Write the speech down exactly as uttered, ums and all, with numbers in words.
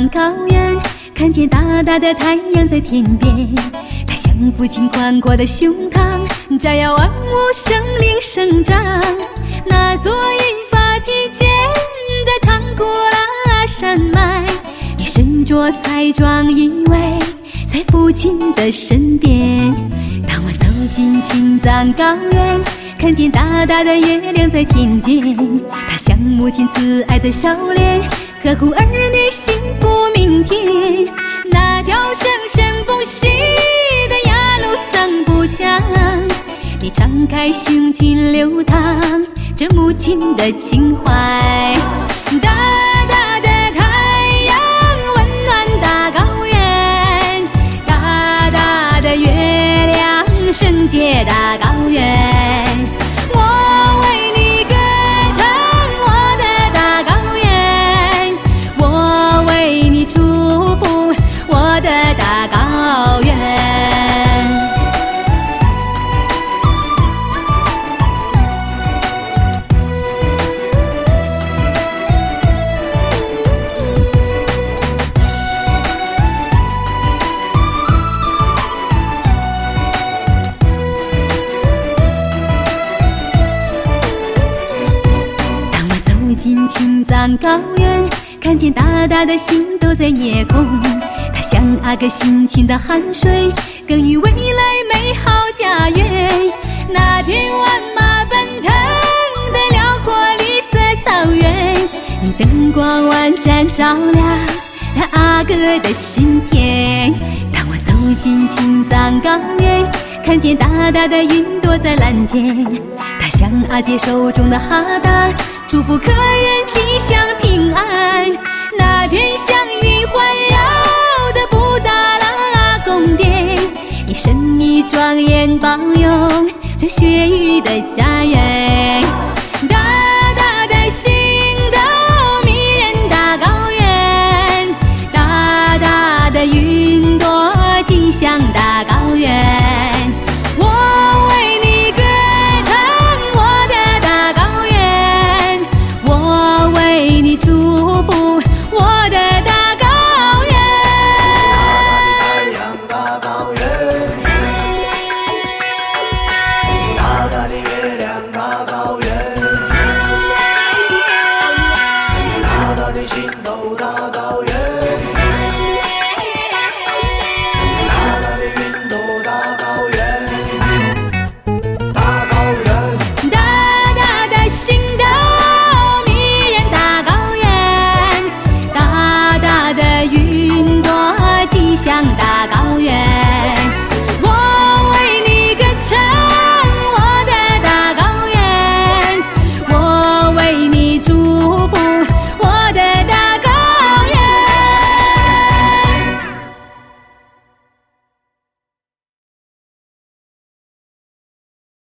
藏高原，看见大大的太阳在天边，它像父亲宽阔的胸膛，照耀万物生灵生长。那座引发披肩的唐古拉山脉，你身着彩妆依偎在父亲的身边。当我走进青藏高原，看见大大的月亮在天间，它像母亲慈爱的笑脸，呵护儿女幸福明天。那条生生不息的雅鲁藏布江，你敞开胸襟流淌着母亲的情怀。大大的太阳温暖大高原，大大的月亮圣洁大高原。我为你歌唱我的大高原，我为你祝福我的大高原。进青藏高原，看见大大的星斗在夜空，它像阿哥辛勤的汗水，耕耘未来美好家园。那片万马奔腾的辽阔绿色草原，你灯光万盏照亮了阿哥的心田。当我走进青藏高原，看见大大的云朵在蓝天，它像阿姐手中的哈达，祝福客人吉祥平安。那片祥云环绕的布达拉宫殿，你神秘庄严保佑着雪域的家园。大大的星斗迷人大高原，大大的云朵吉祥大高原。 大大的月